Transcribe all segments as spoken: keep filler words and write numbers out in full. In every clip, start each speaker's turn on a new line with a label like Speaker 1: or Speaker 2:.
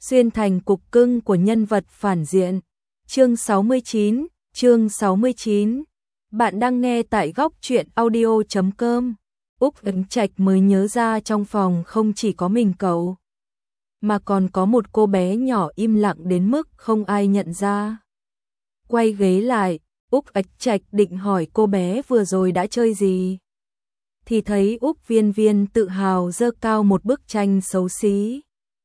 Speaker 1: xuyên thành cục cưng của nhân vật phản diện. Chương sáu mươi chín, chương sáu mươi chín. Bạn đang nghe tại góc truyện audio chấm com. Úc Ánh Trạch mới nhớ ra trong phòng không chỉ có mình cậu, mà còn có một cô bé nhỏ im lặng đến mức không ai nhận ra. Quay ghế lại, Úc Ánh Trạch định hỏi cô bé vừa rồi đã chơi gì, thì thấy Úc Viên Viên tự hào giơ cao một bức tranh xấu xí.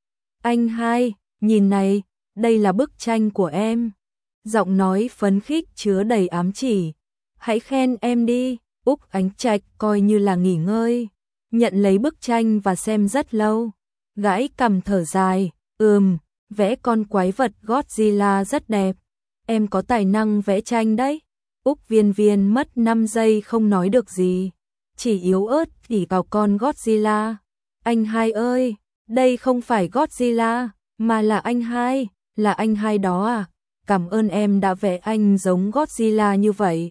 Speaker 1: Anh hai, nhìn này, đây là bức tranh của em. Giọng nói phấn khích chứa đầy ám chỉ. Hãy khen em đi. Úc Ánh Trạch coi như là nghỉ ngơi, nhận lấy bức tranh và xem rất lâu. Gãi cằm thở dài, ừm, vẽ con quái vật Godzilla rất đẹp. Em có tài năng vẽ tranh đấy. Úc Viên Viên mất năm giây không nói được gì, chỉ yếu ớt chỉ vào con Godzilla. Anh hai ơi, đây không phải Godzilla, mà là anh hai, là anh hai đó à? Cảm ơn em đã vẽ anh giống Godzilla như vậy.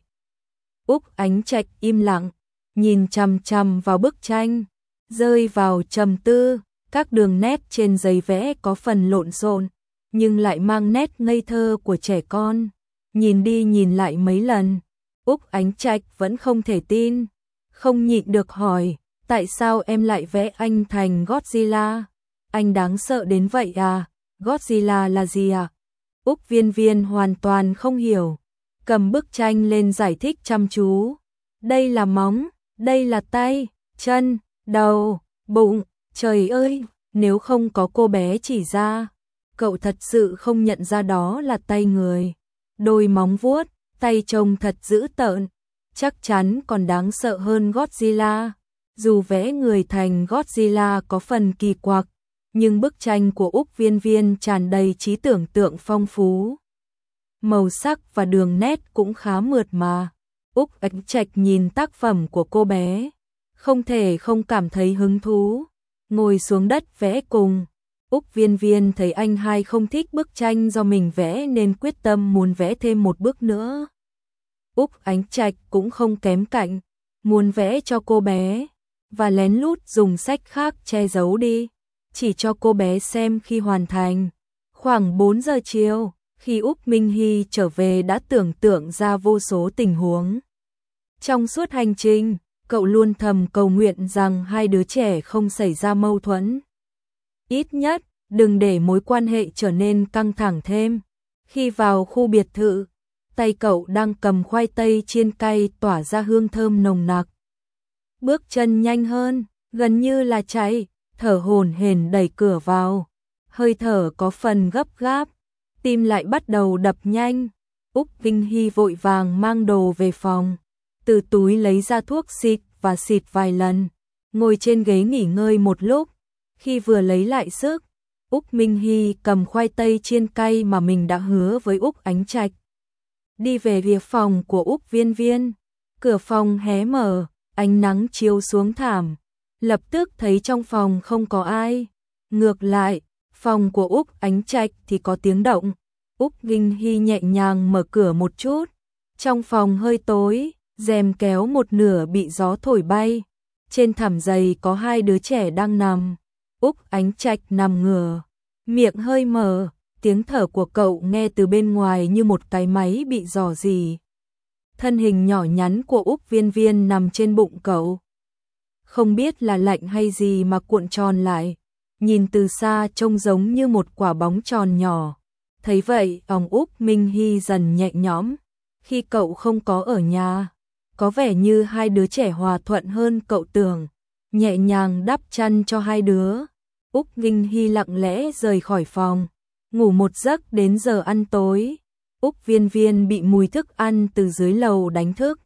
Speaker 1: Úc Ánh Trạch im lặng, nhìn chằm chằm vào bức tranh, rơi vào trầm tư. Các đường nét trên giấy vẽ có phần lộn xộn, nhưng lại mang nét ngây thơ của trẻ con. Nhìn đi nhìn lại mấy lần, Úc Ánh Trạch vẫn không thể tin, không nhịn được hỏi, tại sao em lại vẽ anh thành Godzilla? Anh đáng sợ đến vậy à? Godzilla là gì à? Úc Viên Viên hoàn toàn không hiểu, cầm bức tranh lên giải thích chăm chú. Đây là móng, đây là tay, chân, đầu, bụng. Trời ơi, nếu không có cô bé chỉ ra, cậu thật sự không nhận ra đó là tay người. Đôi móng vuốt, tay trông thật dữ tợn, chắc chắn còn đáng sợ hơn Godzilla. Dù vẽ người thành Godzilla có phần kỳ quặc, nhưng bức tranh của Úc Viên Viên tràn đầy trí tưởng tượng phong phú. Màu sắc và đường nét cũng khá mượt mà. Úc Ánh Trạch nhìn tác phẩm của cô bé, không thể không cảm thấy hứng thú. Ngồi xuống đất vẽ cùng. Úc Viên Viên thấy anh hai không thích bức tranh do mình vẽ nên quyết tâm muốn vẽ thêm một bức nữa. Úc Ánh Trạch cũng không kém cạnh, muốn vẽ cho cô bé, và lén lút dùng sách khác che giấu đi, chỉ cho cô bé xem khi hoàn thành. Khoảng bốn giờ chiều, khi Úc Minh Hy trở về đã tưởng tượng ra vô số tình huống. Trong suốt hành trình, cậu luôn thầm cầu nguyện rằng hai đứa trẻ không xảy ra mâu thuẫn. Ít nhất, đừng để mối quan hệ trở nên căng thẳng thêm. Khi vào khu biệt thự, tay cậu đang cầm khoai tây chiên cay tỏa ra hương thơm nồng nặc. Bước chân nhanh hơn, gần như là chạy, thở hổn hển đẩy cửa vào. Hơi thở có phần gấp gáp, tim lại bắt đầu đập nhanh. Úc Vinh Hy vội vàng mang đồ về phòng, từ túi lấy ra thuốc xịt và xịt vài lần, ngồi trên ghế nghỉ ngơi một lúc. Khi vừa lấy lại sức, Úc Minh Hy cầm khoai tây chiên cay mà mình đã hứa với Úc Ánh Trạch, đi về phía phòng của Úc Viên Viên. Cửa phòng hé mở, ánh nắng chiếu xuống thảm, lập tức thấy trong phòng không có ai. Ngược lại, phòng của Úc Ánh Trạch thì có tiếng động. Úc Minh Hy nhẹ nhàng mở cửa một chút, trong phòng hơi tối, rèm kéo một nửa bị gió thổi bay. Trên thảm dày có hai đứa trẻ đang nằm. Úc Ánh Trạch nằm ngửa, miệng hơi mở, tiếng thở của cậu nghe từ bên ngoài như một cái máy bị rò rỉ. Thân hình nhỏ nhắn của Úc Viên Viên nằm trên bụng cậu, không biết là lạnh hay gì mà cuộn tròn lại, nhìn từ xa trông giống như một quả bóng tròn nhỏ. Thấy vậy, ông Úc Minh Hy dần nhẹ nhõm. Khi cậu không có ở nhà, có vẻ như hai đứa trẻ hòa thuận hơn cậu tưởng, nhẹ nhàng đắp chăn cho hai đứa. Úc Minh Hy lặng lẽ rời khỏi phòng, ngủ một giấc đến giờ ăn tối. Úc Viên Viên bị mùi thức ăn từ dưới lầu đánh thức.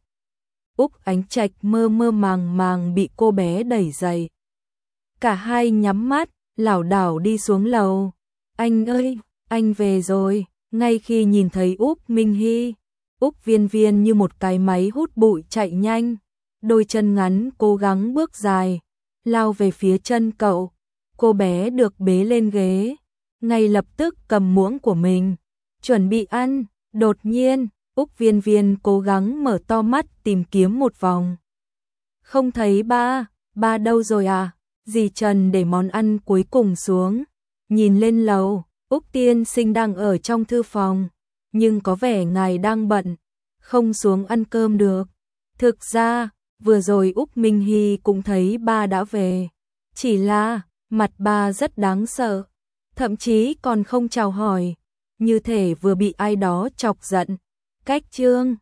Speaker 1: Úc Ánh Trạch mơ mơ màng màng bị cô bé đẩy dậy. Cả hai nhắm mắt, lảo đảo đi xuống lầu. Anh ơi, anh về rồi. Ngay khi nhìn thấy Úc Minh Hy, Úc Viên Viên như một cái máy hút bụi chạy nhanh, đôi chân ngắn cố gắng bước dài, lao về phía chân cậu. Cô bé được bế lên ghế, ngay lập tức cầm muỗng của mình, chuẩn bị ăn. Đột nhiên, Úc Viên Viên cố gắng mở to mắt tìm kiếm một vòng. Không thấy ba, ba đâu rồi à? Dì Trần để món ăn cuối cùng xuống, nhìn lên lầu, Úc tiên sinh đang ở trong thư phòng, nhưng có vẻ ngài đang bận, không xuống ăn cơm được. Thực ra, vừa rồi Úc Minh Hy cũng thấy ba đã về, chỉ là mặt ba rất đáng sợ, thậm chí còn không chào hỏi, như thể vừa bị ai đó chọc giận. Cách chương